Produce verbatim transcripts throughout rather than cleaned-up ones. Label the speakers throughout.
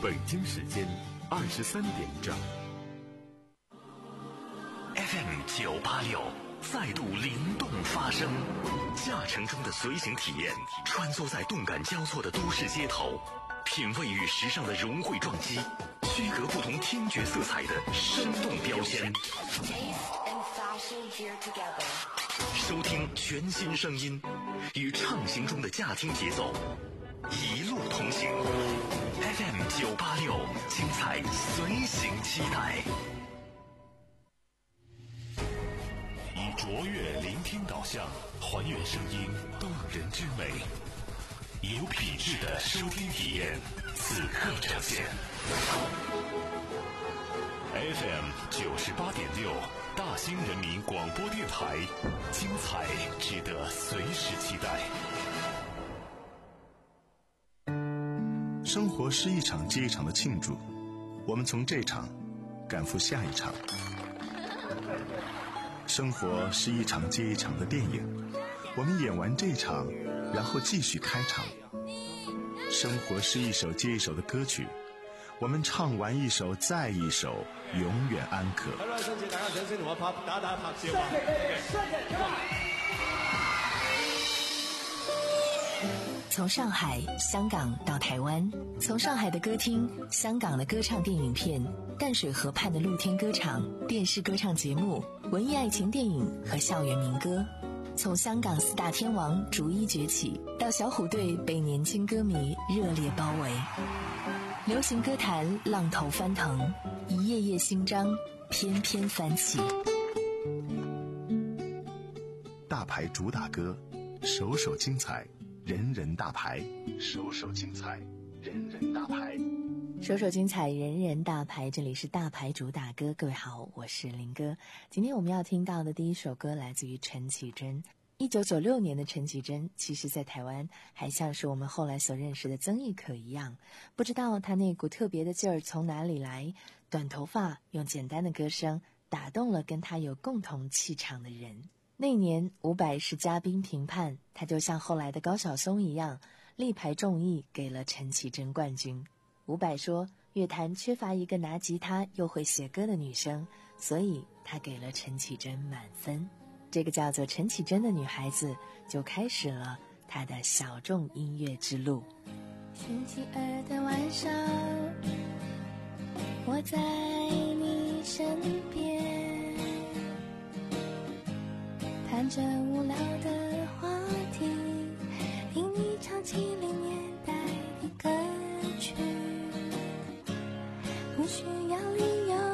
Speaker 1: 北京时间二十三点整。
Speaker 2: F M 九八六再度灵动发声，驾乘中的随行体验，穿梭在动感交错的都市街头，品味与时尚的融汇撞击，区隔不同听觉色彩的生动标签。收听全新声音，与畅行中的驾听节奏，一路同行。F M 九八六，精彩随行期待。以卓越聆听导向，还原声音动人之美，有品质的收听体验，此刻呈现。F M 九十八点六，大兴人民广播电台，精彩值得随时期待。
Speaker 3: 生活是一场接一场的庆祝，我们从这场赶赴下一场。生活是一场接一场的电影，我们演完这场，然后继续开场。生活是一首接一首的歌曲，我们唱完一首再一首，永远安可。
Speaker 4: 从上海、香港到台湾，从上海的歌厅、香港的歌唱电影片、淡水河畔的露天歌场、电视歌唱节目、文艺爱情电影和校园民歌，从香港四大天王逐一崛起，到小虎队被年轻歌迷热烈包围，流行歌坛浪头翻腾，一页页新章翩翩翻起。
Speaker 3: 大牌主打歌，首首精彩，人人大牌，首首精彩，人人大牌，
Speaker 4: 首首精彩，人人大牌。这里是大牌主打歌，各位好，我是林哥。今天我们要听到的第一首歌来自于陈绮贞。一九九六年的陈绮贞，其实在台湾还像是我们后来所认识的曾轶可一样，不知道她那股特别的劲儿从哪里来，短头发，用简单的歌声打动了跟她有共同气场的人。那年伍佰是嘉宾评判，他就像后来的高晓松一样，力排众议给了陈绮贞冠军。伍佰说，乐坛缺乏一个拿吉他又会写歌的女生，所以他给了陈绮贞满分。这个叫做陈绮贞的女孩子就开始了她的小众音乐之路。
Speaker 5: 星期二的晚上，我在你身边，谈着无聊的话题，听你唱七零年代的歌曲，不需要理由，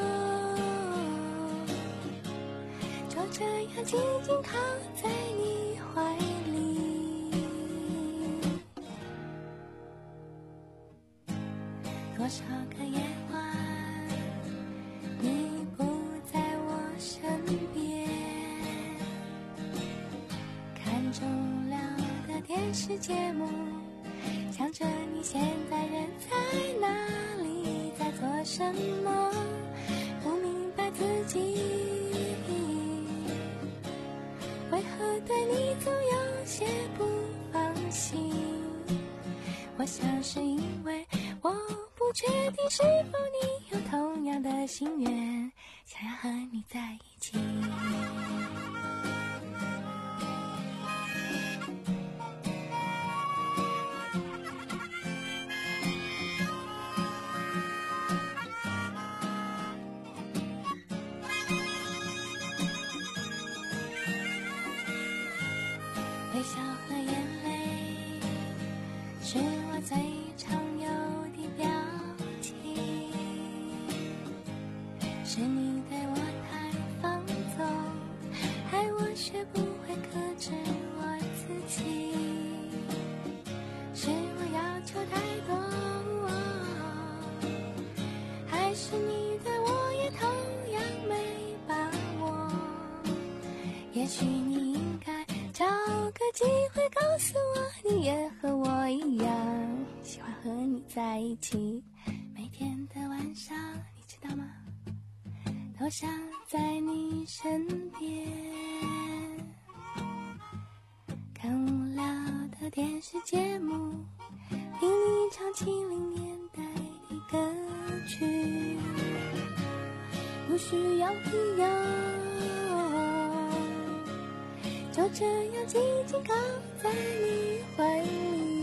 Speaker 5: 就这样静静靠在你怀里。多少个夜晚，你不在我身边，看着无聊的电视节目，想着你现在人在哪里，在做什么，不明白自己为何对你总有些不放心。我想是因为我不确定是否你有同样的心愿，想要和你在一起。微笑和眼泪是我最常有的表情，是你对我太放纵，害我学不会克制我自己，是我要求太多，还是你对我也同样没把握？也许你应该找个机会告诉我，你也和我一样喜欢和你在一起。每天的晚上，你知道吗？都想在你身边，看无聊的电视节目，听你唱七零年代的歌去，不需要理由，就这样紧紧靠在你怀里。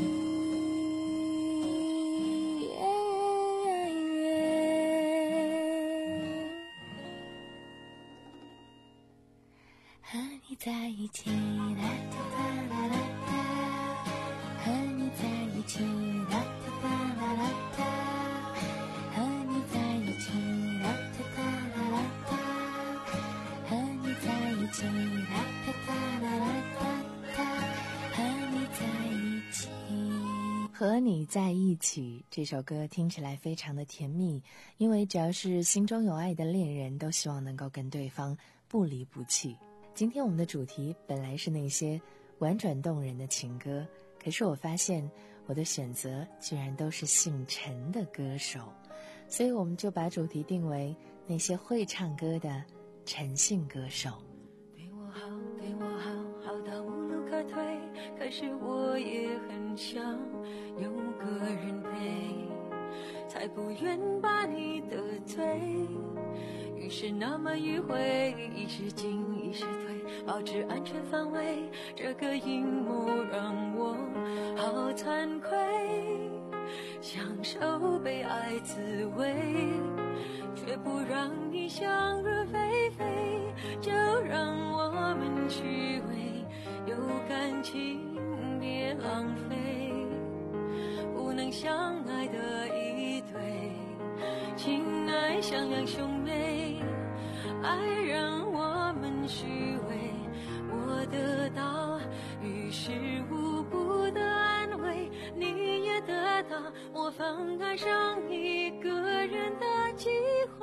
Speaker 5: 和你在一起，啦哒哒啦啦哒，和你在一起，啦哒哒啦啦哒，和你在一起，啦哒哒啦啦哒，和你在一起，啦哒哒啦啦哒，和你在一起。
Speaker 4: 和你在一起这首歌听起来非常的甜蜜，因为只要是心中有爱的恋人，都希望能够跟对方不离不弃。今天我们的主题本来是那些婉转动人的情歌，可是我发现我的选择居然都是姓陈的歌手，所以我们就把主题定为那些会唱歌的陈姓歌手。
Speaker 6: 对我好，对我好，好到无路可退，可是我也很想有个人陪，才不愿把你得罪。于是那么迂回，一时进一时退，保持安全范围，这个阴谋让我好惭愧，享受被爱滋味，却不让你想入非非，就让我们虚伪，有感情别浪费，不能相爱的一对，情爱像两兄妹，爱让我们虚伪，我得到于事无补的安慰，你也得到我放爱上一个人的机会。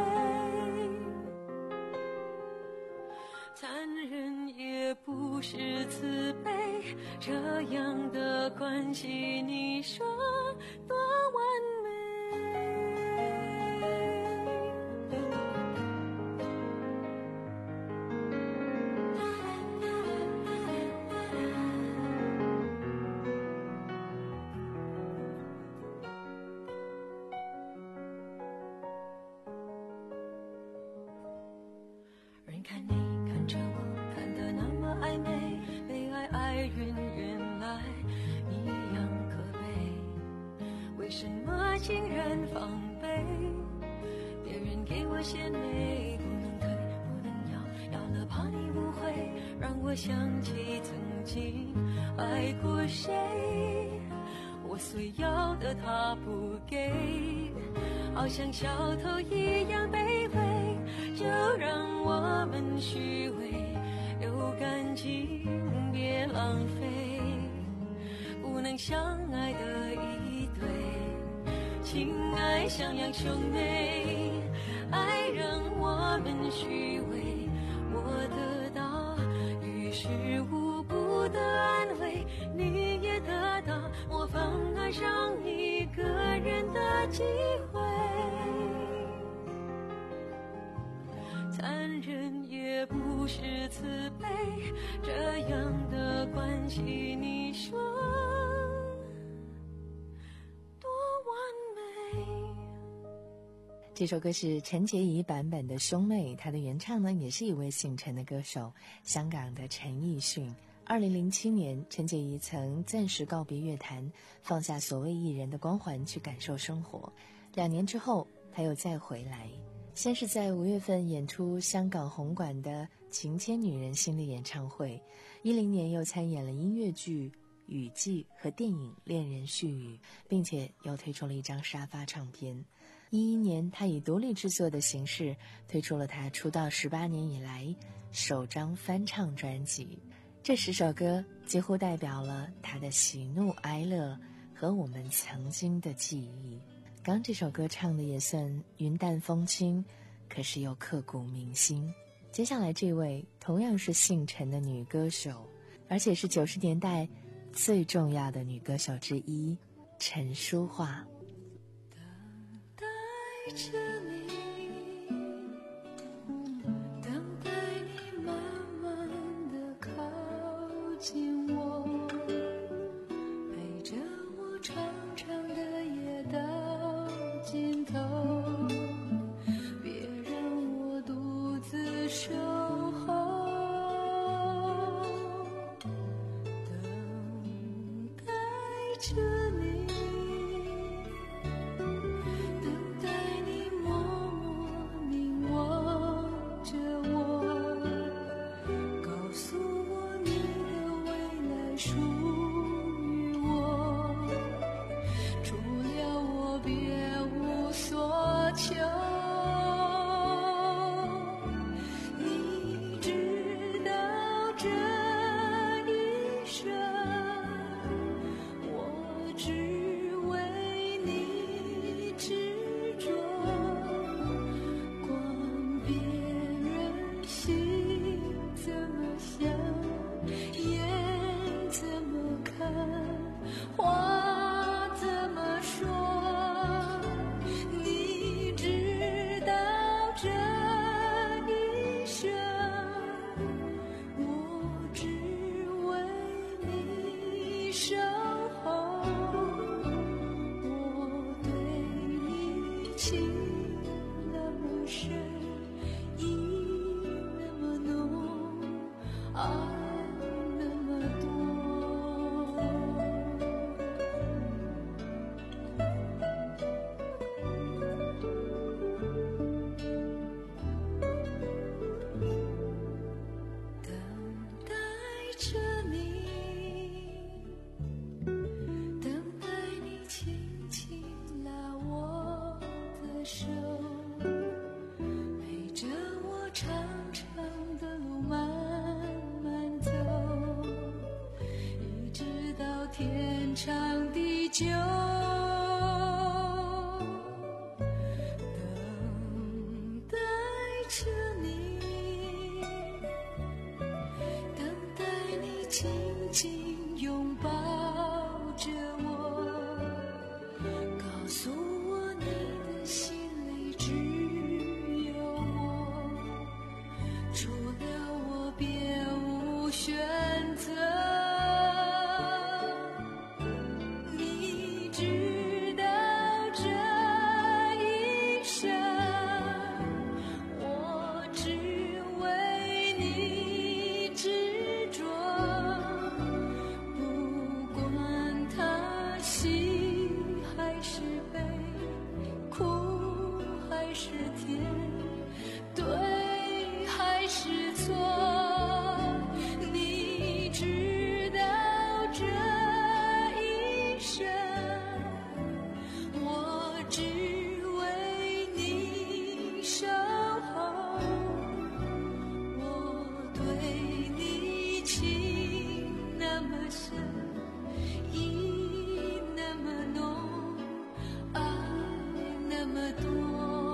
Speaker 6: 残忍也不是慈悲，这样的关系你说多完美。人看你看着我，看得那么暧昧，被爱爱人原来一样可悲，为什么竟然防备？别人给我鲜美，不能退不能要，要了怕你误会，让我想起曾经爱过谁，我虽要的他不给，好像小偷一样卑微，就让我们虚伪，有感情别浪费，不能相爱的一对，情爱像两兄妹，爱让我们虚伪，我得到于事无补的安慰，你也得到我放爱上一个人的机会。残忍也不是慈悲，这样的关系你说多完美。
Speaker 4: 这首歌是陈洁仪版本的《兄妹》，她的原唱呢也是一位姓陈的歌手，香港的陈奕迅。二零零七年，陈洁仪曾暂时告别乐坛，放下所谓艺人的光环去感受生活。两年之后，她又再回来，先是在五月份演出香港红馆的《情牵女人心》的演唱会，一零年又参演了音乐剧《雨季》和电影《恋人絮语》，并且又推出了一张沙发唱片。一一年，她以独立制作的形式推出了她出道十八年以来首张翻唱专辑。这十首歌几乎代表了她的喜怒哀乐和我们曾经的记忆。刚这首歌唱的也算云淡风轻，可是又刻骨铭心。接下来这位同样是姓陈的女歌手，而且是九十年代最重要的女歌手之一，陈淑桦。
Speaker 6: 等待着你，等待你慢慢地靠近我，陪着我长长的夜到尽头。 着你，等待你默默凝望着我，告诉我你的未来属于我，除了我别无所求。你知道这一生我只为你执着，管别人心怎么想，眼怎么看，话怎么说。你知道这一生我只为你守候，我对你情那么深，意那么浓，爱那么多。等待着你，等待你轻轻拉我的手，陪着我长长的路慢慢走，一直到天长地久。等待着你，等待你紧紧拥抱着我，告诉我你的心里只有我，除了我别无选择。你知道这一生我只为你执着，不管他喜还是悲，苦还是甜，对还是错。你知道这一生我只为你守候，我对你情那么深，意那么浓，爱那么多。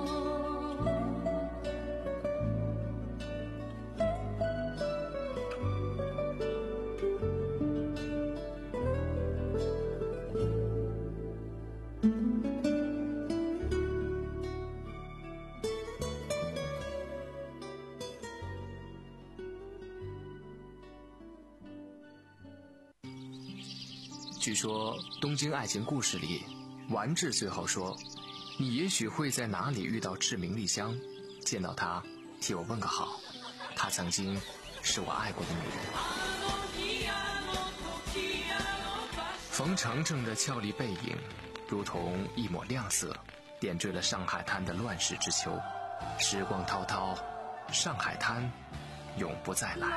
Speaker 7: 据说《东京爱情故事》里，丸治最后说：“你也许会在哪里遇到志明丽香，见到她，替我问个好。她曾经是我爱过的女人。”冯程程的俏丽背影，如同一抹亮色，点缀了上海滩的乱世之秋。时光滔滔，上海滩永不再来。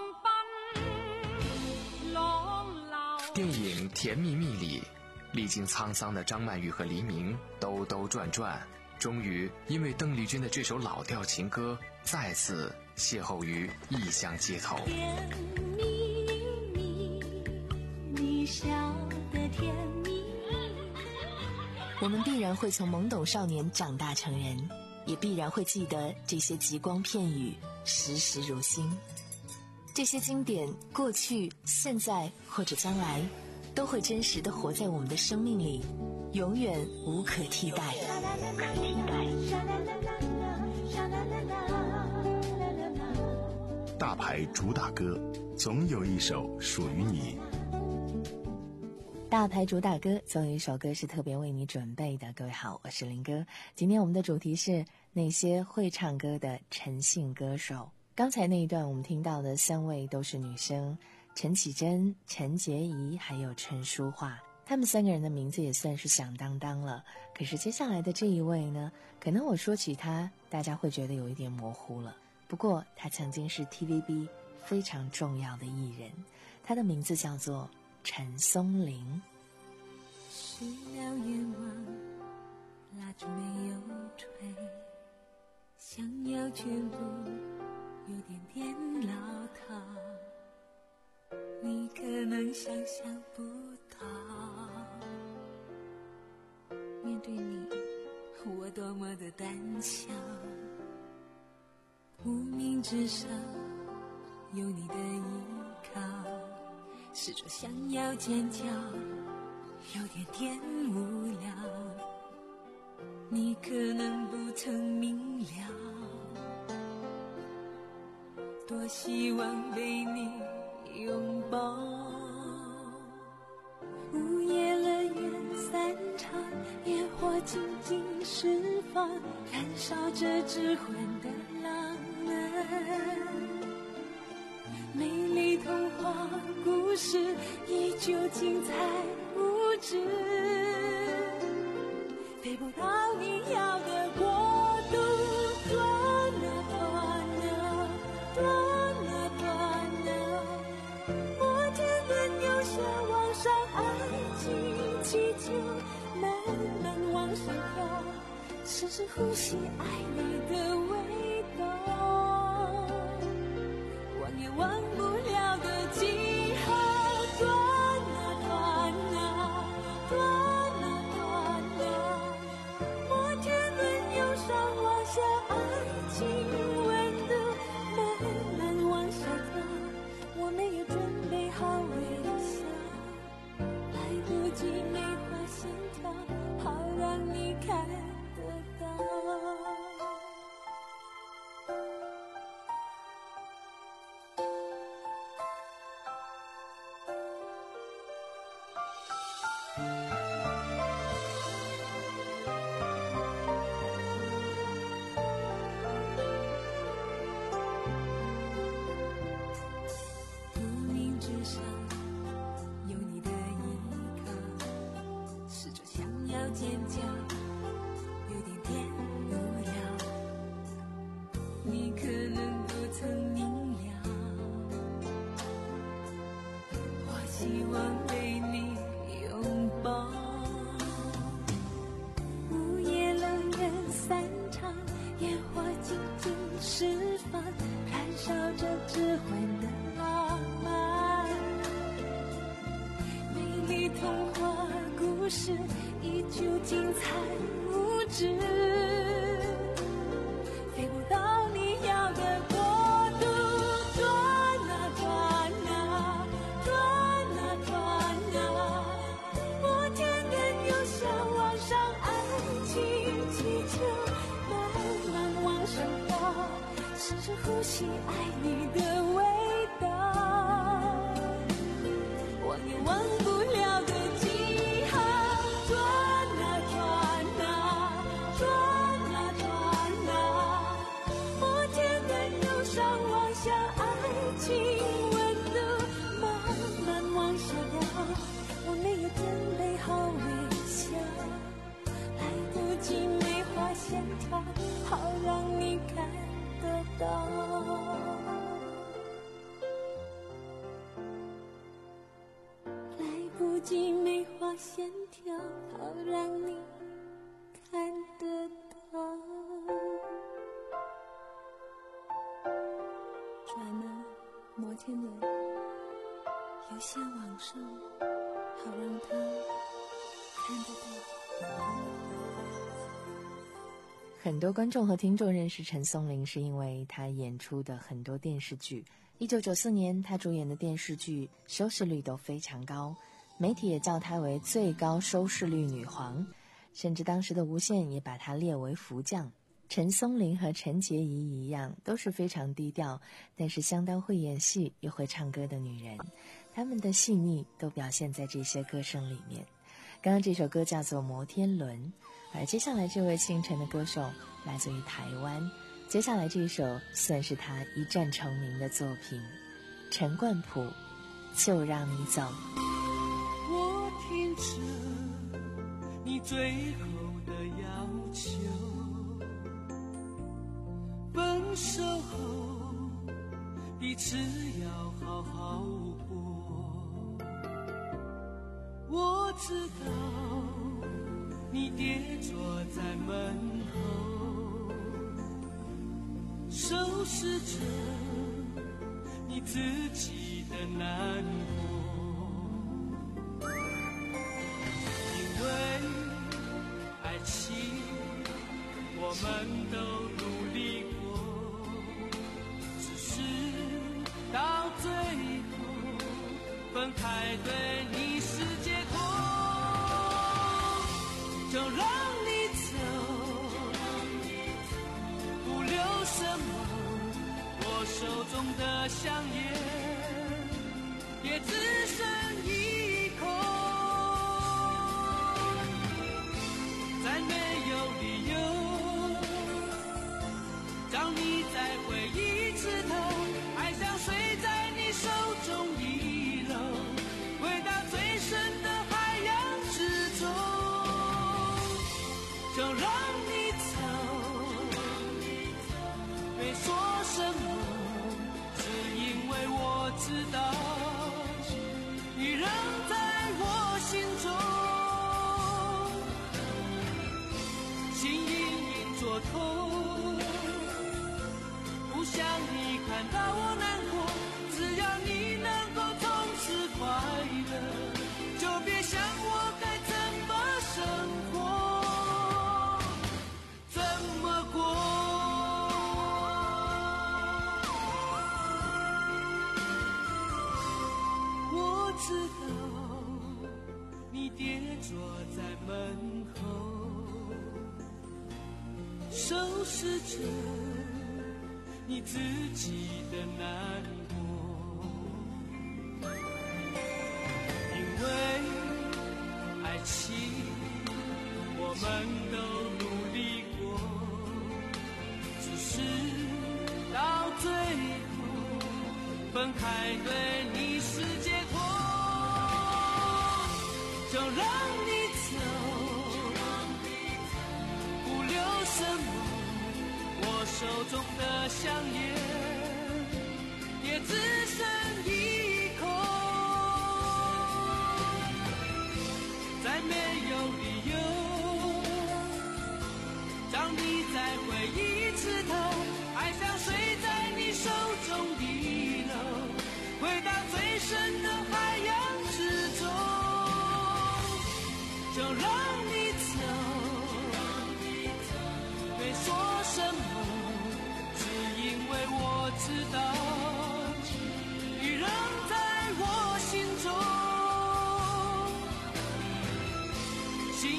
Speaker 7: 电影《甜蜜蜜》里，历经沧桑的张曼玉和黎明兜兜转转，终于因为邓丽君的这首老调情歌，再次邂逅于异乡街头。
Speaker 5: 甜蜜蜜，你笑得甜蜜。
Speaker 4: 我们必然会从懵懂少年长大成人，也必然会记得这些极光片语，时时如新。这些经典，过去、现在或者将来，都会真实地活在我们的生命里，永远无可替代。无可替代。
Speaker 3: 大牌主打歌，总有一首属于你。
Speaker 4: 大牌主打歌，总有一首歌是特别为你准备的。各位好，我是林哥。今天我们的主题是那些会唱歌的陈姓歌手。刚才那一段我们听到的三位都是女生，陈绮贞、陈洁仪还有陈淑桦。 他们三个人的名字也算是响当当了。可是接下来的这一位呢，可能我说起他，大家会觉得有一点模糊了。不过他曾经是 T V B 非常重要的艺人，他的名字叫做陈松伶。
Speaker 6: 熄了愿望，蜡烛没有吹，想要全部有点点老套，你可能想象不到，面对你我多么的胆小，无名指上有你的依靠，试着想要尖叫，有点点无聊，你可能不曾明了，多希望被你拥抱。午夜乐园散场，烟火静静释放，燃烧着智慧的浪漫，美丽童话故事依旧精彩无止，飞不到你要的国度，断了断了断了断了，摩天轮又向往上，爱情气球慢慢往上跳，深深呼吸爱你的味道，忘也忘不了的记号，断了断了断了断了，摩天轮由上往下，爱情温度慢慢往下跳，我没有准备好微笑，来不及梅花线条，好让你看得到。无名指上有你的依靠，试着想要尖叫，有点点无聊，你可能不曾明了，我希望被你拥抱。午夜乐园散场，烟火静静释放，燃烧着智慧的浪漫，美丽童话故事依旧精彩无止，飞不到你要的国度，断了断了断了断了，摩天轮又向往上，爱情气球慢慢往上跳，深深呼吸爱你的味道，忘也忘不了的记号，断了断了断了断了，摩天轮由上往下，爱情温度慢慢往下掉，我没有准备好微笑，来不及梅花线条，好让你看得到。来不及梅花线条，好让你看得到。转了摩天轮，由下往上，好让他看得到。
Speaker 4: 很多观众和听众认识陈松伶是因为她演出的很多电视剧。一九九四年她主演的电视剧收视率都非常高，媒体也叫她为最高收视率女皇，甚至当时的无线也把她列为福将。陈松伶和陈洁仪一样，都是非常低调，但是相当会演戏又会唱歌的女人，她们的细腻都表现在这些歌声里面。刚刚这首歌叫做《摩天轮》，而接下来这位姓陈的歌手来自于台湾，接下来这一首算是他一战成名的作品，陈冠甫《就让你走》。
Speaker 6: 我听
Speaker 8: 着你最后的要求，分手后彼此要好好过。我知道你跌坐在门后，收拾着你自己的难过。因为爱情我们都努力过，只是到最后分开对你是结果。就让你走，不留什么，我手中的香烟也只剩一口。再没有理由让你再回一次头，爱像水在你手中遗漏，回到最深的海洋之中。就让你走，别说什么，只因为我知道你仍在我心中。心隐隐作痛，不想你看到我难过，只要你能够从此快乐，就别想我该怎么生活。知道你跌坐在门后，收拾着你自己的难过。因为爱情我们都努力过，只是到最后分开对你是结果。就让你走，不留什么，我手中的香烟也只剩一口。再没有理由让你再回一次头，爱像水在你手中遗漏，回到最深的海洋之中。就让你走，别说什么，只因为我知道你仍在我心中。心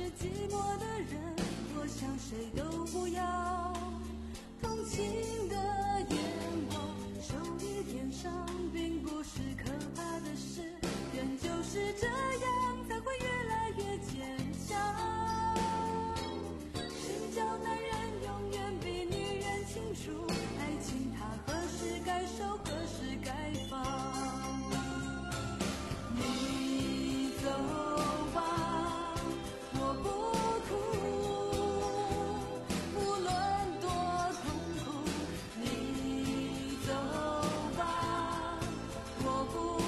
Speaker 6: 寂寞的人，我想谁都不要。同情的眼光，受一点伤，并不是可怕的事，人就是这样，才会越来越坚强。谁叫男人永远比女人清楚，爱情它何时该收，何时该放。你走吧，我不哭，无论多痛苦。你走吧，我不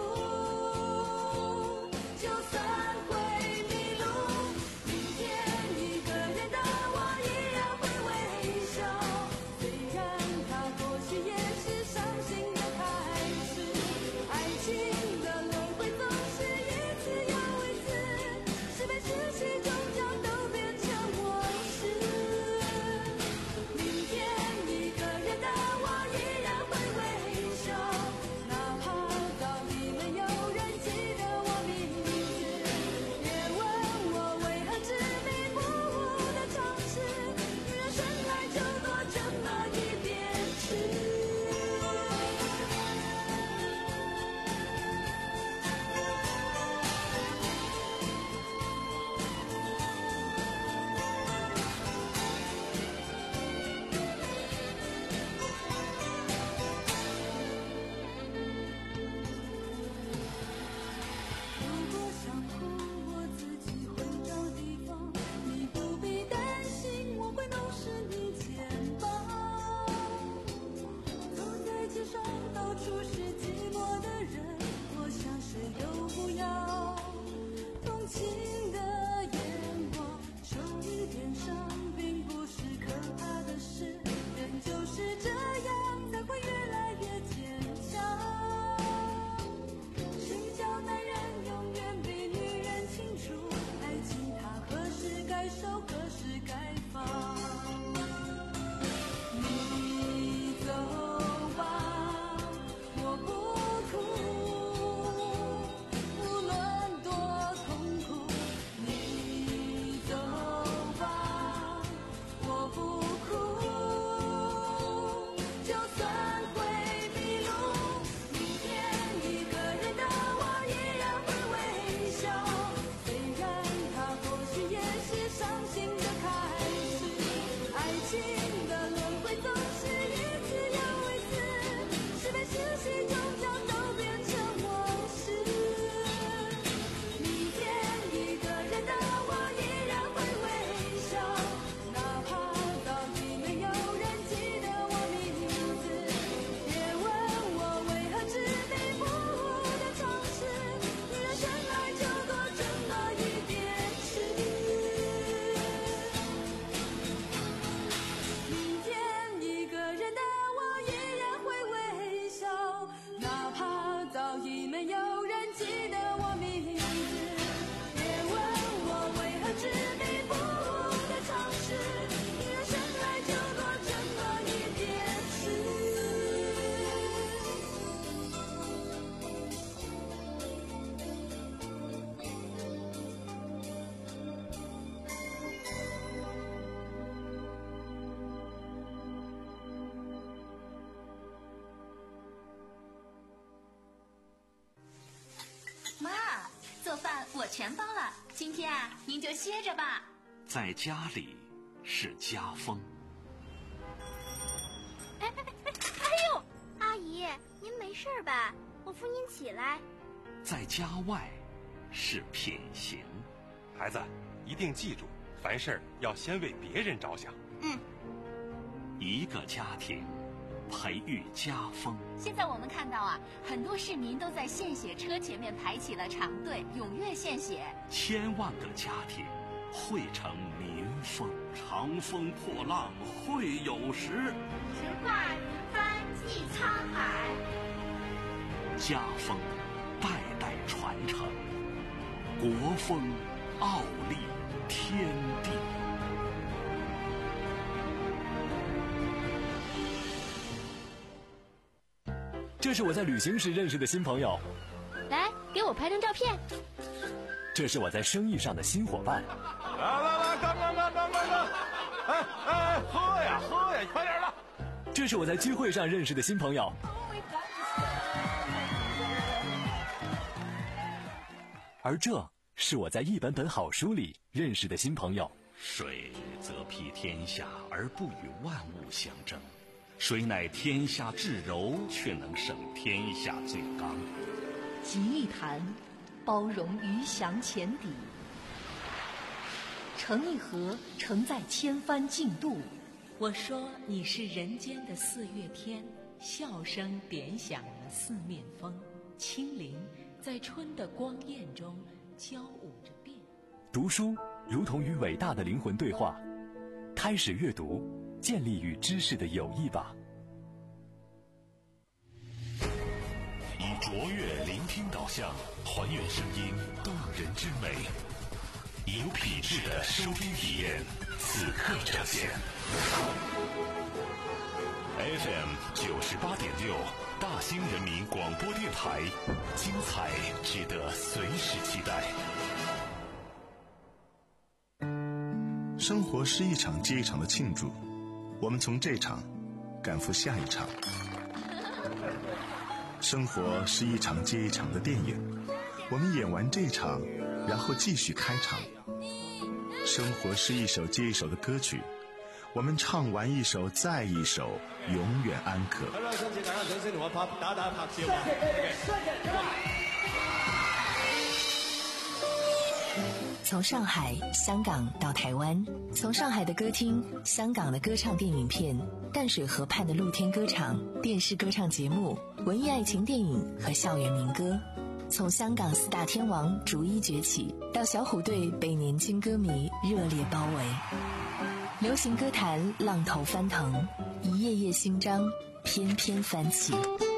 Speaker 6: 哭，就算会迷路，明天一个人的我依然会微笑。虽然它或许也是伤心的开始，爱情的轮回总是一次又一次，是非是非终将都变成往事。明天一个人的我依然会微笑，哪怕早已没有人记得我名字。别问我为何执迷不悟的尝试，女人生来就多这么一点痴。如果想哭，我自己会找地方，你不必担心我会弄湿你肩膀。走在街上，到处是寂寞的人，我想谁都不要。同情的眼光，受一点伤，并不是可怕的事，人就是这样，才会越来越坚强。谁叫男人永远比女人清楚，爱情它何时该收，何时该放。你走吧，我不哭，无论多痛苦。你走吧，我不哭，就算会迷路，明天一个人的我依然会微笑。虽然它或许也是伤心的开始，爱情的轮回总是一次又一次，是非是非终将都变成往事。明天一个人的我依然会微笑，哪怕早已没有人记得我名字。别问我为何执迷不悟的尝试，女人生来就多这么一点痴。明天一个人的我依然会微笑，哪怕早已没有人记得我名字。别问我为何执迷不悟的尝试，女人生来就多这么一点痴。
Speaker 9: 妈，做饭我全包了，今天啊，您就歇着吧。
Speaker 2: 在家里是家风，
Speaker 5: 哎哎哎哎呦，阿姨，您没事吧？我扶您起来。
Speaker 2: 在家外是品行。
Speaker 10: 孩子，一定记住，凡事要先为别人着想。
Speaker 5: 嗯。
Speaker 2: 一个家庭培育家风。
Speaker 9: 现在我们看到啊，很多市民都在献血车前面排起了长队，踊跃献血。
Speaker 2: 千万个家庭汇成民风，长风破浪会有时，
Speaker 5: 直挂云帆济沧海。
Speaker 2: 家风代代传承，国风傲立天地。
Speaker 11: 这是我在旅行时认识的新朋友，
Speaker 5: 来，给我拍张照片。
Speaker 11: 这是我在生意上的新伙伴。
Speaker 12: 来来来，干干干干干干！哎哎，喝呀喝呀，快点的！
Speaker 11: 这是我在聚会上认识的新朋友。而这是我在一本本好书里认识的新朋友。
Speaker 2: 水则披天下而不与万物相争，水乃天下至柔，却能胜天下最刚。
Speaker 13: 集一坛，包容鱼翔浅底；盛一盒，承载千帆竞渡。我说你是人间的四月天，笑声点响了四面风，清灵在春的光艳中交舞着变。
Speaker 11: 读书如同与伟大的灵魂对话，开始阅读，建立与知识的友谊吧。
Speaker 2: 以卓越聆听导向，还原声音动人之美，以有品质的收听体验，此刻呈现。F M 九十八点六，大兴人民广播电台，精彩值得随时期待。
Speaker 3: 生活是一场接一场的庆祝，我们从这场赶赴下一场。生活是一场接一场的电影，我们演完这场，然后继续开场。生活是一首接一首的歌曲，我们唱完一首再一首，永远安可。
Speaker 4: 从上海、香港到台湾，从上海的歌厅、香港的歌唱电影片、淡水河畔的露天歌场、电视歌唱节目、文艺爱情电影和校园民歌，从香港四大天王逐一崛起，到小虎队被年轻歌迷热烈包围。流行歌坛浪头翻腾，一页页新章翩翩翻起。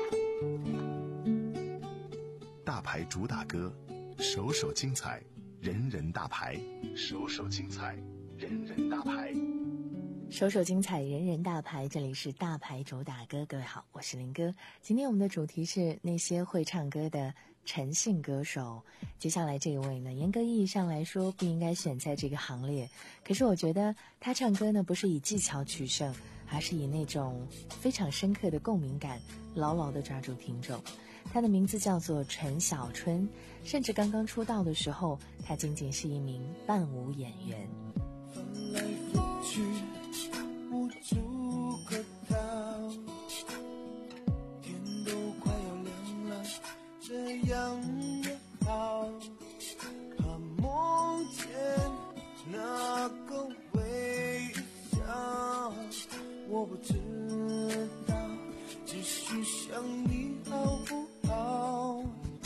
Speaker 3: 大牌主打歌，首首精彩，人人大牌，首首精彩，人人大牌，
Speaker 4: 首首精彩，人人大牌。这里是大牌主打歌，各位好，我是林哥。今天我们的主题是那些会唱歌的陈姓歌手。接下来这一位呢，严格意义上来说不应该选在这个行列，可是我觉得他唱歌呢，不是以技巧取胜，而是以那种非常深刻的共鸣感牢牢地抓住听众。他的名字叫做陈小春，甚至刚刚出道的时候，他仅仅是一名伴舞演员。
Speaker 8: 翻来覆去无处可逃，天都快要亮了，这样也好，怕梦见那个微笑，我不知道继续想你好不好，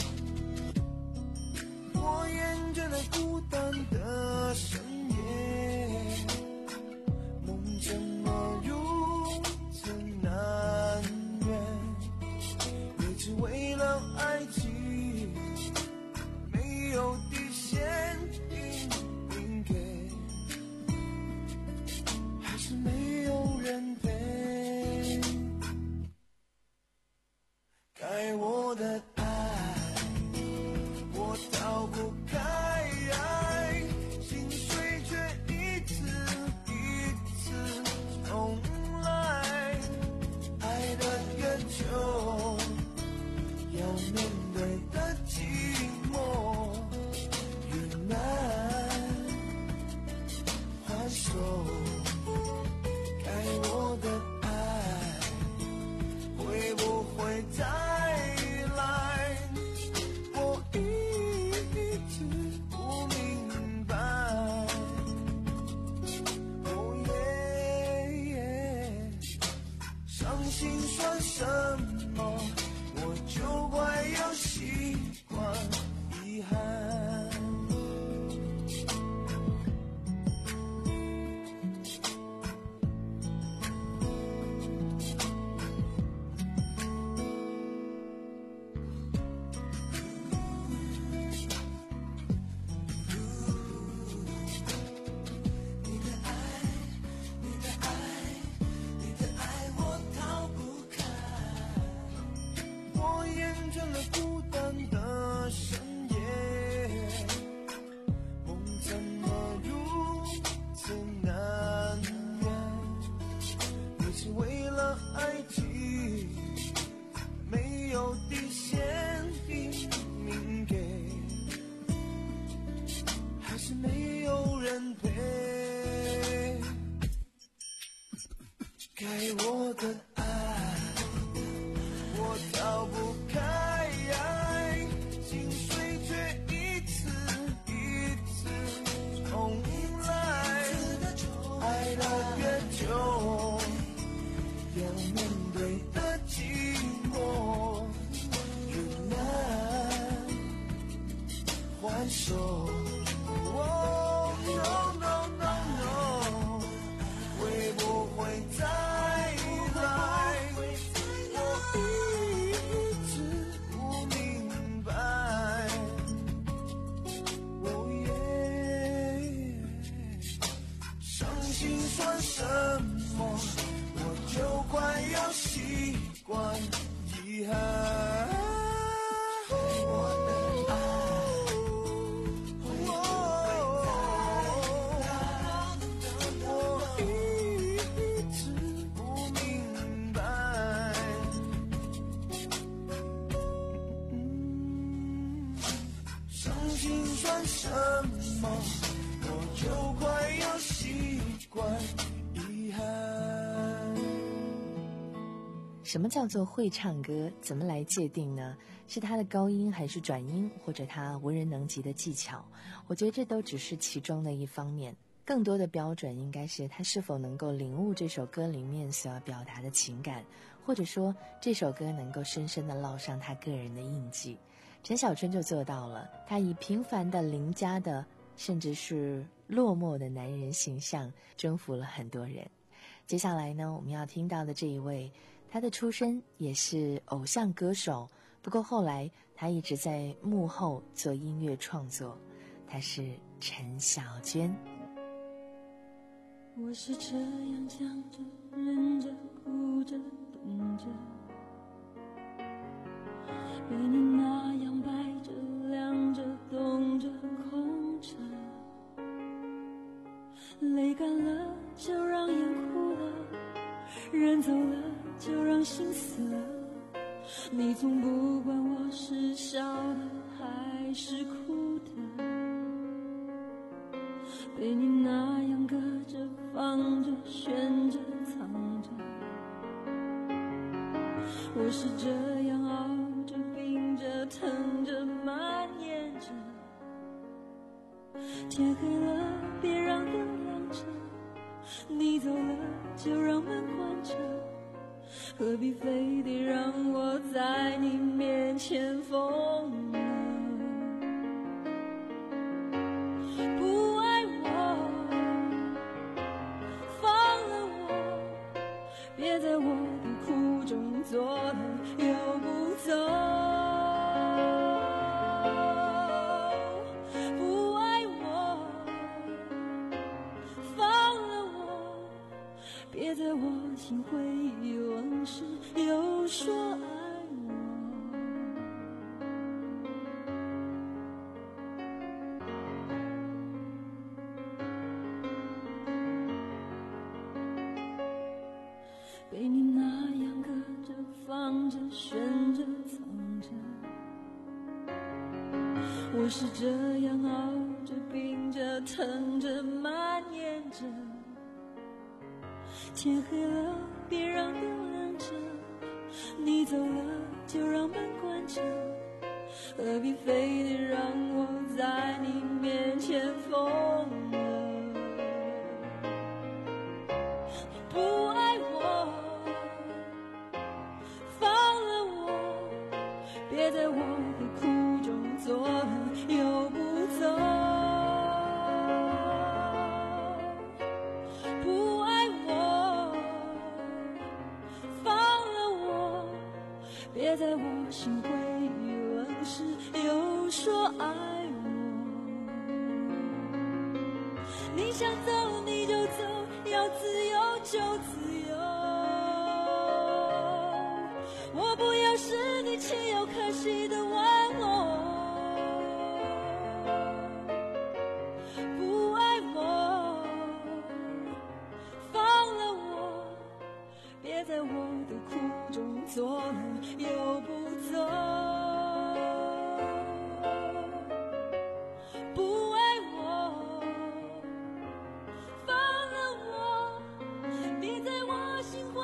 Speaker 8: 我厌倦了孤单的深夜，梦怎么如此难圆，也只为了爱情没有底线，应给还是没有人陪，该我的爱我逃不开，心碎却一次一次重来，爱的越久要面对的寂寞越难还手，该我的爱会不会再来，我一直不明白，哦耶，伤心算什么，我就快要习惯遗憾。 给我的爱，我逃不开，心碎却一次一次重来，爱得越久，要面对的寂寞越难还手。Oh, no, no, no, no, 会不会再来？我一直不明白。Oh yeah， 伤心算什么？我就快要习惯遗憾。算什么？我就快要习惯遗憾。
Speaker 4: 什么叫做会唱歌？怎么来界定呢？是他的高音还是转音，或者他无人能及的技巧？我觉得这都只是其中的一方面，更多的标准应该是他是否能够领悟这首歌里面所要表达的情感，或者说这首歌能够深深地烙上他个人的印记。陈小春就做到了，他以平凡的邻家的甚至是落寞的男人形象征服了很多人。接下来呢，我们要听到的这一位，他的出身也是偶像歌手，不过后来他一直在幕后做音乐创作，他是陈小娟。
Speaker 6: 我是这样讲着忍着哭着等着，被你那样摆着亮着动着空着，泪干了就让眼哭了，人走了就让心死了，你从不管我是笑的还是哭的，被你那样搁着放着悬着藏着，我是这样熬着冰着疼着蔓延着，天黑了别让灯亮着，你走了就让门关着，何必非得让我在你面前疯了，不爱我放了我，别在我的苦中作乐又不走，不爱我放了我，别在我心回忆往事又说爱我，被你那样搁着放着悬着藏着，我是这样熬着冰着疼着蔓延着，天黑了别让灯亮着，你走了就让门关着，何必非得让我在你面前疯了，不爱我放了我，别在我的苦中作乐又不走，不爱我放了我，别在我心回忆往事又说爱我，你想走你就走，要自由就自由，我不要是你情有可惜的玩偶，不爱我放了我，别在我的苦中作乐又不走，不爱我放了我，别在我心怀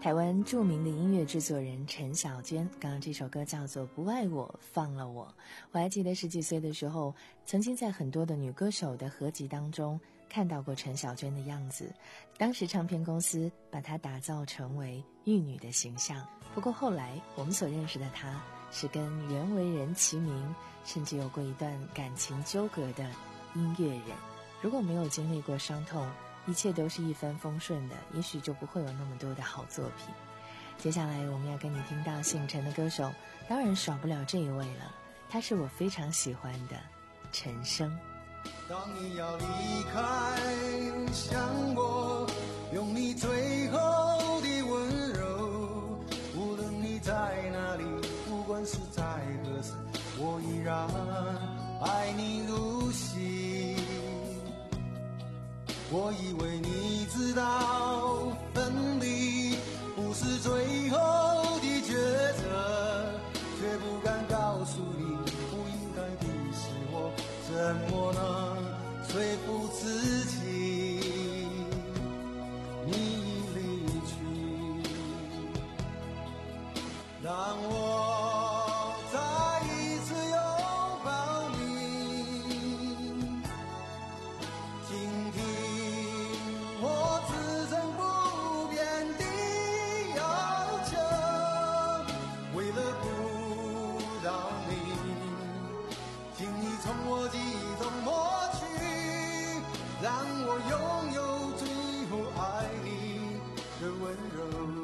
Speaker 4: 台湾著名的音乐制作人陈小娟，刚刚这首歌叫做《不爱我放了我》。我还记得十几岁的时候，曾经在很多的女歌手的合集当中看到过陈小娟的样子，当时唱片公司把她打造成为玉女的形象。不过后来我们所认识的她是跟袁惟仁齐名，甚至有过一段感情纠葛的音乐人。如果没有经历过伤痛，一切都是一帆风顺的，也许就不会有那么多的好作品。接下来我们要跟你听到姓陈的歌手，当然少不了这一位了，他是我非常喜欢的陈升。
Speaker 8: 当你要离开，想我用你最后的温柔，无论你在哪里，不管是在何时，我依然爱你如昔。我以为你知道分离不是最后的抉择，却不敢告诉你不应该的是我，怎么能说服自己你已离去，让我再一次拥抱你，听听我此生不变的要求，为了不让你轻易从我记忆中抹去，让我拥有最后爱你的温柔。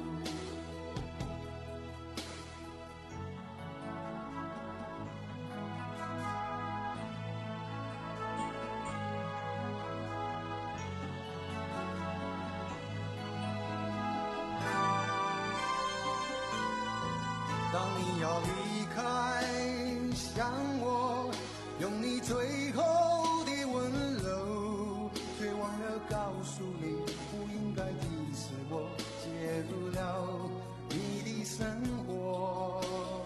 Speaker 8: 当你要离开，想我用你最后的温柔，却忘了告诉你不应该的是我介入了你的生活。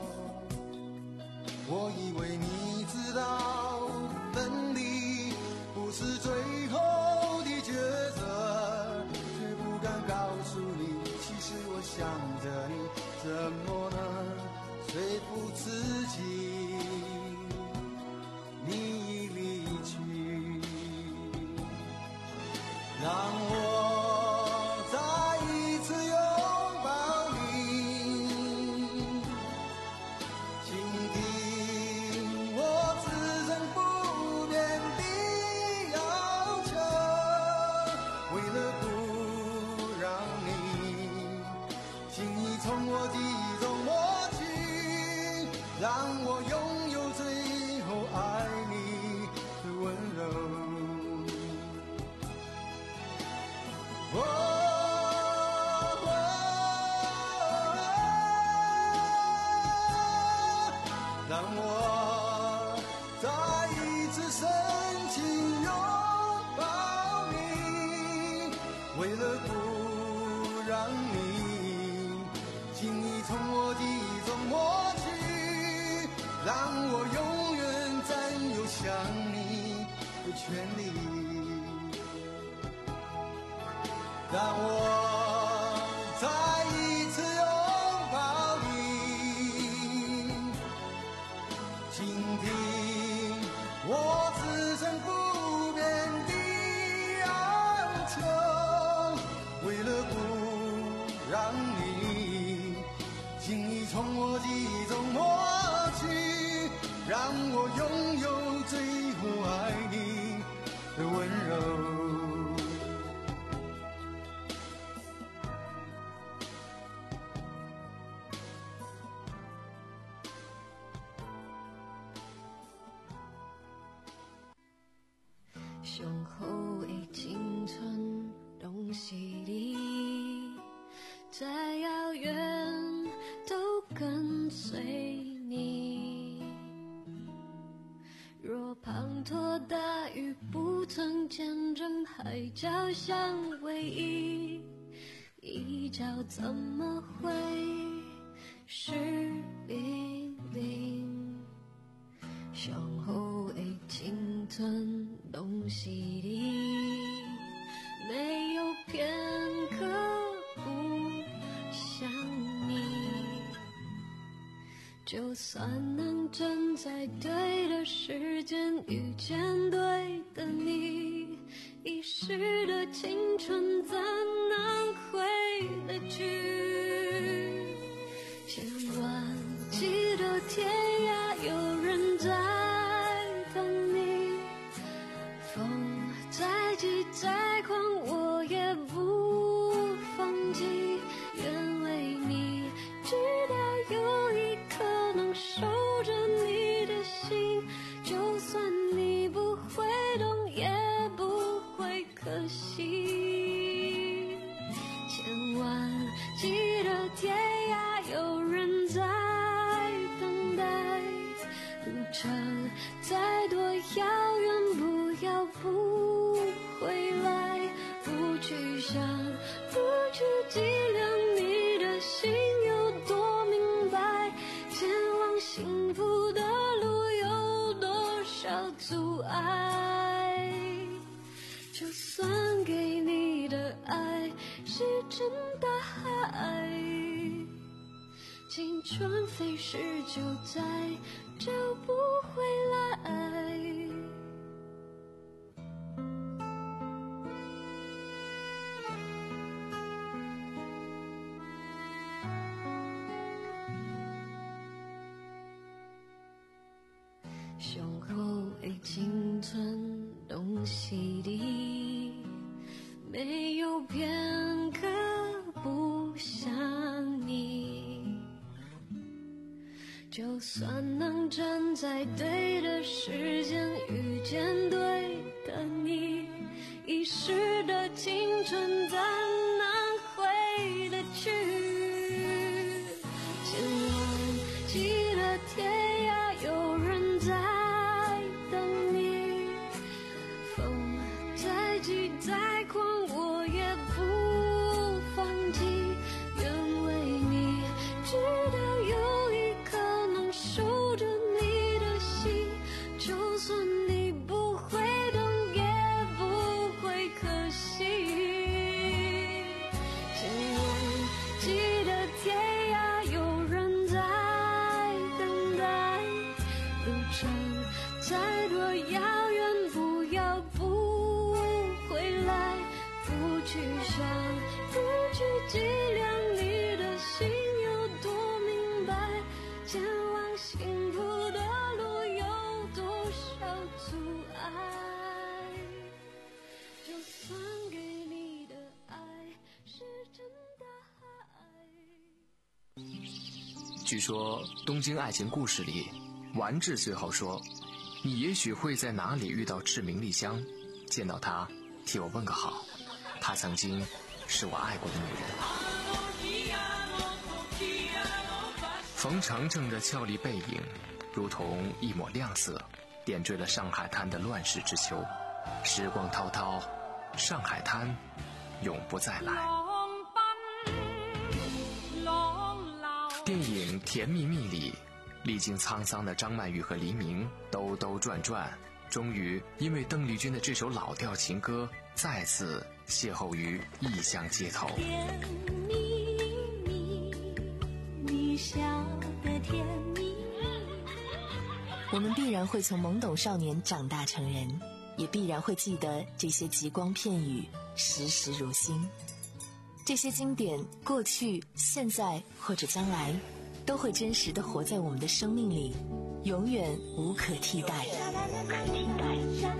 Speaker 8: 我以为你知道分离不是最后的抉择，却不敢告诉你其实我想着你，怎么能说服自己你已离去，让我再一次拥抱你，倾听我此生不变的要求，为了不让你轻易从我记忆中抹去，让我拥有最后爱你的温柔。哦哦让我再一次深情拥抱你，为了不让你轻易从我记忆中抹去，让我永远占有想你的权利，让我再一次拥抱你，倾听我此生不变的要求，为了不让你轻易从我记忆中抹去，让我拥有最后爱你的温柔。
Speaker 6: 胸口的青春拢是你，再遥远都跟随你。若滂沱大雨不曾见证海角相偎依，一角怎么会是冰凌？胸口的青春拢是你，没有片刻不就算能站在对的时间遇见对的你，遗失的青春怎能回得去？千万记得天涯有人在等你，风再急再狂我也不放弃，愿为你直到有一刻能守着你的心，就算你不会懂也不会可惜。千万记得天涯有人在等待，路程再多遥远不要不回来，不去想不去计量你的心有多明白，前往幸福的路有多少阻碍，就算给你的爱是真的爱，青春飞逝就再找不回来。胸口已经寸东西地，没有片刻不想你，就算能站在对的时间遇见对的你，遗失的青春怎能回得去？千万记得天涯有人在等你，风再急再狂我也不放弃，愿为你直到有一刻能守着你的心，就算你不会懂也不会可惜。千万记得天涯有人在等待，路程再多遥远不要不回来，不去想不去计量你的心有多明白，前往幸福的路有多少阻碍，就算给你的爱是真的爱。
Speaker 7: 据说《东京爱情故事》里，丸治最后说：“你也许会在哪里遇到志明丽香，见到她，替我问个好。她曾经是我爱过的女人。”冯程程的俏丽背影，如同一抹亮色，点缀了上海滩的乱世之秋。时光滔滔，上海滩永不再来。电影《甜蜜蜜》里，历经沧桑的张曼玉和黎明兜兜转转，终于因为邓丽君的这首老调情歌，再次邂逅于异乡街头。
Speaker 5: 甜蜜蜜，你笑得甜蜜蜜。
Speaker 4: 我们必然会从懵懂少年长大成人，也必然会记得这些极光片语，时时如新。这些经典，过去、现在或者将来，都会真实地活在我们的生命里，永远无可替代。无可替代。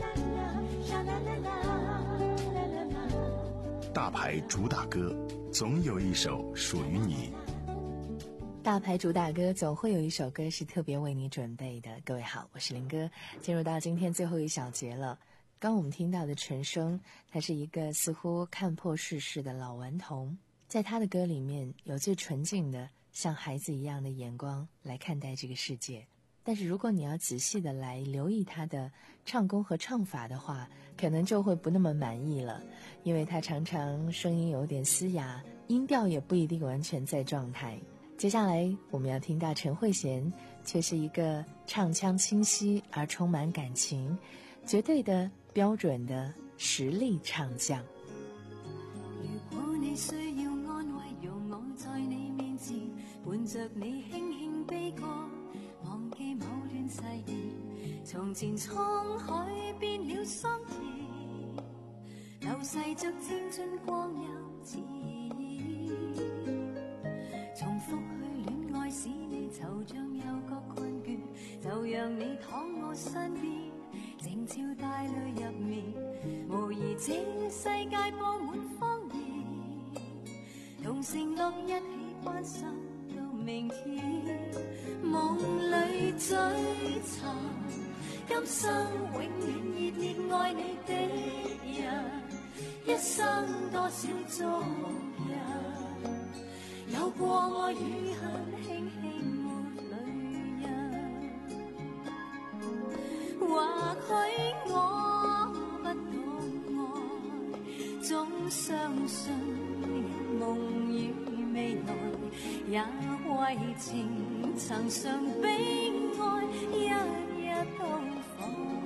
Speaker 3: 大牌主打歌，总有一首属于你。
Speaker 4: 大牌主打歌总会有一首歌是特别为你准备的。各位好，我是林哥，进入到今天最后一小节了。刚我们听到的陈升，他是一个似乎看破世事的老顽童，在他的歌里面有最纯净的像孩子一样的眼光来看待这个世界。但是如果你要仔细的来留意他的唱功和唱法的话，可能就会不那么满意了，因为他常常声音有点嘶哑，音调也不一定完全在状态。接下来我们要听到陈慧娴，却是一个唱腔清晰而充满感情，绝对的标准的实力唱将。
Speaker 5: 如果你需要安慰，让我在你面前伴着你轻轻
Speaker 6: 悲歌，忘記某段誓言。從前滄海變了桑田，流逝着青春光陰自然。重複去戀愛使你惆悵又覺困倦，就讓你躺我身邊，靜悄帶淚入眠。無疑這世界佈滿謊言，同承諾一起關心到明天。夢裏追尋今生永遠熱烈愛你的人，一生多少遭人，有過愛與恨，輕輕抹淚印。或許我不懂愛，總相信夢與未來，也為情曾常悲哀，一一都放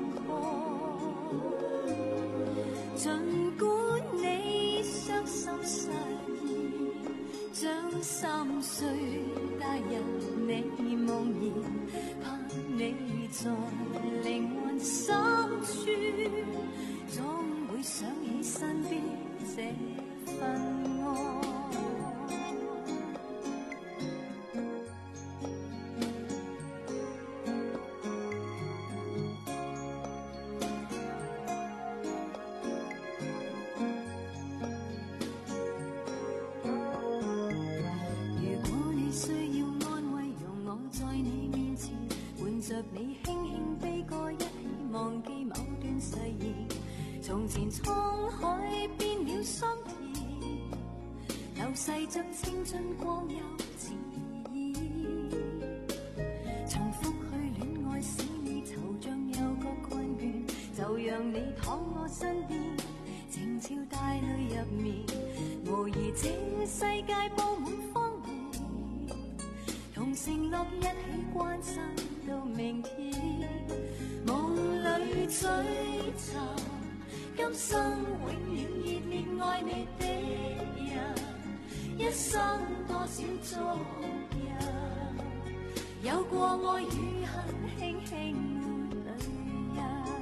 Speaker 6: 開。儘管你傷心失意，將心碎帶入你夢魘，怕你在靈魂深處，總會想起身邊這份愛。你輕輕悲歌，一起忘記某段誓言。從前滄海變了桑田，流逝着青春光陰自然。重複去戀愛使你惆悵又覺困倦，就讓你躺我身邊，靜悄帶淚入眠。無疑這世界佈滿謊言，同承諾一起關心到明天。夢裏追尋今生永遠熱烈愛你的人，一生多少遭人，有過愛與恨，輕輕抹淚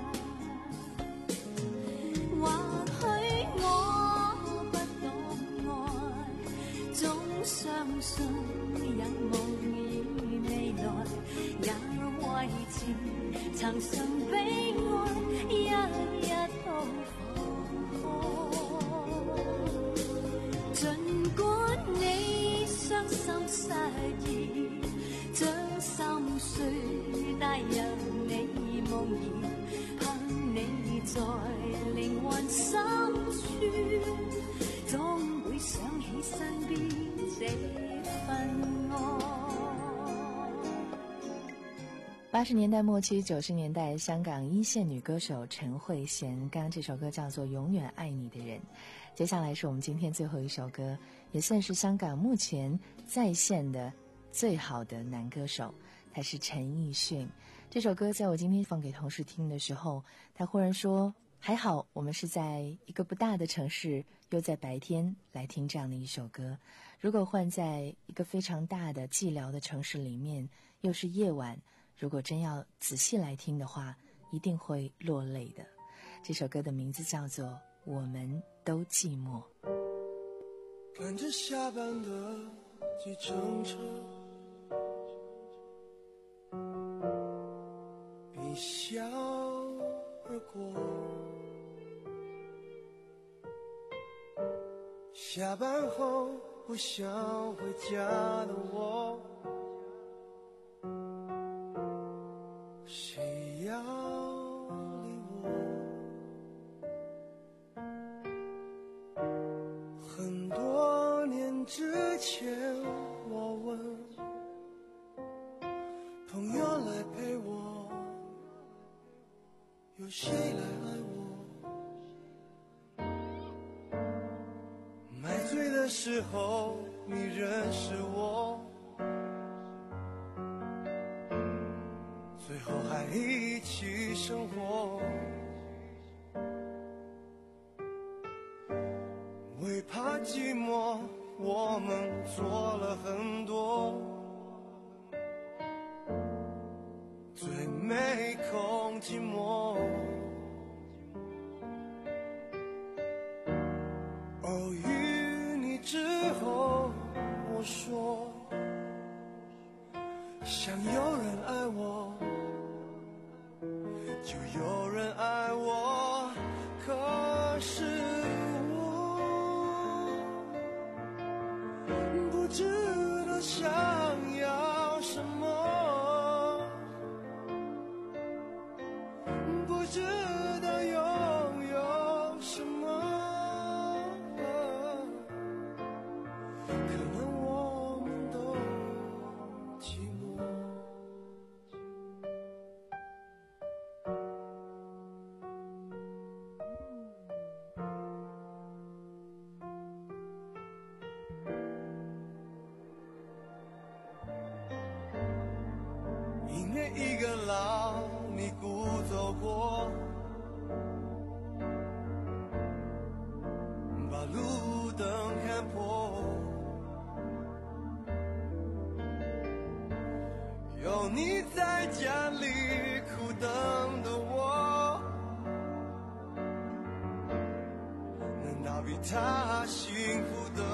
Speaker 6: 印。或許我不懂愛，總相信有夢與未來，也為情曾常悲哀，一一都放開。儘管你傷心失意，將心碎帶入你夢魘，怕你在靈魂深處，總會想起身邊這份愛。
Speaker 4: 八十年代末期，九十年代香港一线女歌手陈慧娴，刚刚这首歌叫做《永远爱你的人》。接下来是我们今天最后一首歌，也算是香港目前在线的最好的男歌手，他是陈奕迅。这首歌在我今天放给同事听的时候，他忽然说，还好我们是在一个不大的城市，又在白天来听这样的一首歌，如果换在一个非常大的寂寥的城市里面，又是夜晚，如果真要仔细来听的话，一定会落泪的。这首歌的名字叫做《我们都寂寞》。
Speaker 8: 赶着下班的计程车，一笑而过，下班后不想回家的我，谁要理我？很多年之前我问朋友来陪我，有谁来爱我？买醉的时候你认识我，最后还一起生活，为怕寂寞我们做了很多， 没空寂寞。偶遇你之后，我说想有人爱我就有人爱我，可是我不知道想要什么，不知道拥有什么，可能我们都寂寞。一年一个老你孤走过，把路灯看破，有你在家里苦等的我，难道比他幸福的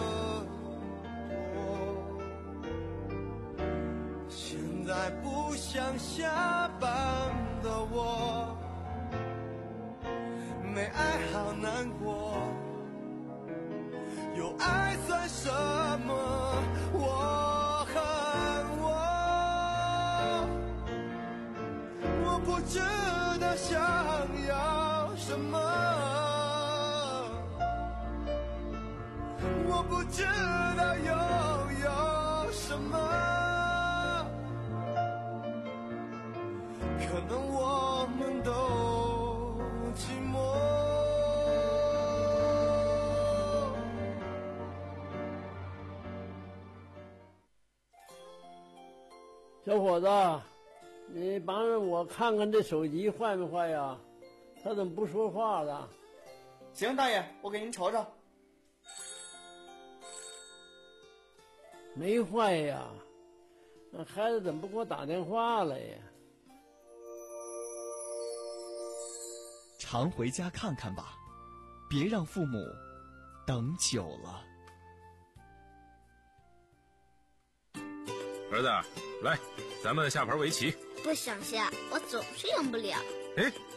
Speaker 8: 现在不想下班的我，没爱好难过，有爱算什么？我恨我，我不知道想要什么，我不知道拥有什么。可能我们都寂寞。
Speaker 14: 小伙子，你帮着我看看这手机坏没坏呀？他怎么不说话了？
Speaker 15: 行，大爷，我给您瞅瞅。
Speaker 14: 没坏呀，那孩子怎么不给我打电话了呀？
Speaker 16: 常回家看看吧，别让父母等久了。
Speaker 17: 儿子，来，咱们下盘围棋。
Speaker 18: 不想下，我总是赢不了。
Speaker 17: 哎，